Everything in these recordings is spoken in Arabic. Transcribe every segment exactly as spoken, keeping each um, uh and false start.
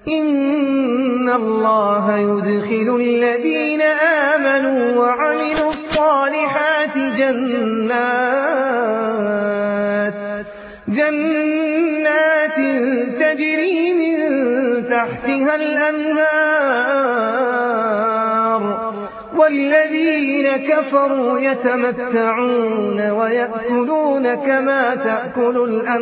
إن الله يدخل الذين آمنوا وعملوا الصالحات جنات جنات تجري من تحتها الأنهار والذين كفروا يتمتعون ويأكلون كما تأكل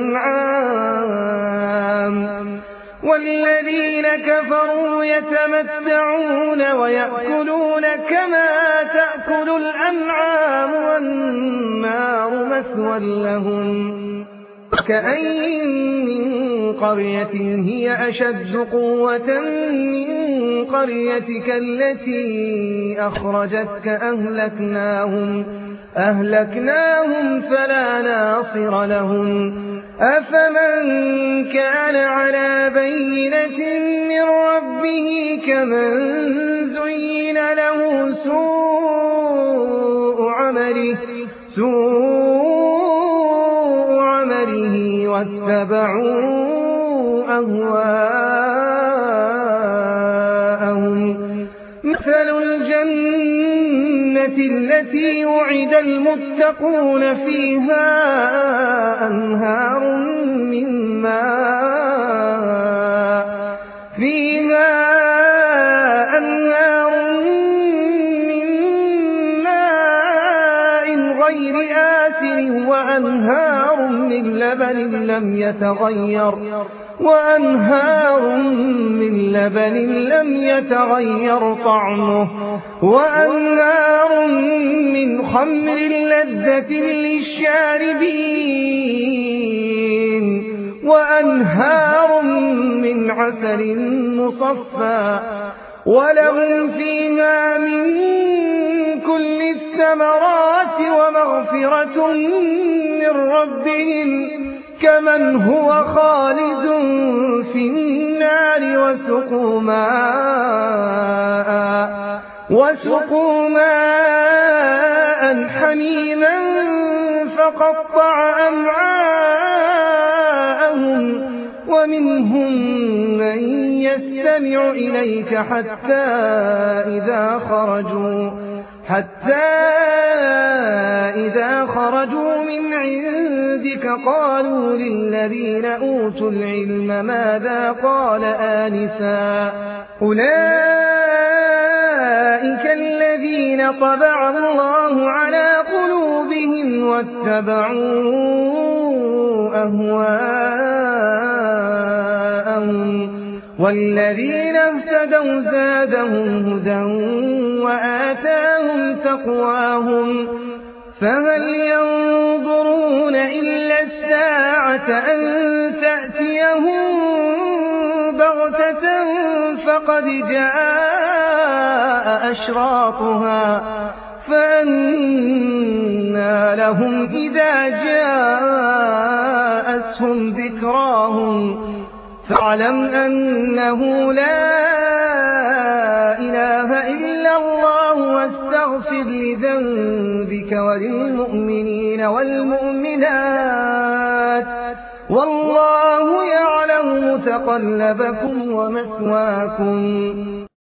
الأنعام والذين كفروا يتمتعون ويأكلون كما تأكل الأنعام والنار مثوى لهم كأين من قرية هي أشد قوة من قريتك التي أخرجتك أهلكناهم, أهلكناهم فلا ناصر لهم أفمن كان على بينة من ربه كمن زين له سوء عمله, سوء عمله واتبعوا أهواءهم مثل الجنة التي وعد المتقون فيها أنهار من ماء فيها أنهار من ماء غير آسن وأنهار من لبن لم يتغير وأنهار من لبن لم يتغير طعمه وأنهار من خمر لذة للشاربين وأنهار من عسل مصفى ولهم فيها من كل الثمرات ومغفرة من ربهم كمن هو خالد في النار وسقوا ماء وسقوا ماء حميما فقطع أمعاءهم ومنهم من يستمع إليك حتى إذا خرجوا حتى إذا خرجوا من عندك قالوا للذين أوتوا العلم ماذا قال آنفا أولئك الذين طبع الله على قلوبهم واتبعوا أهواءهم والذين اهتدوا زادهم هدى وآتاهم تقواهم فهل ينظرون إلا الساعة أن تأتيهم بغتة فقد جاء أشراطها فأنى لهم إذا جاءتهم ذكراهم فاعلم أنه لا إله إلا الله واستغفر لذنبك وللمؤمنين والمؤمنات والله يعلم متقلبكم ومثواكم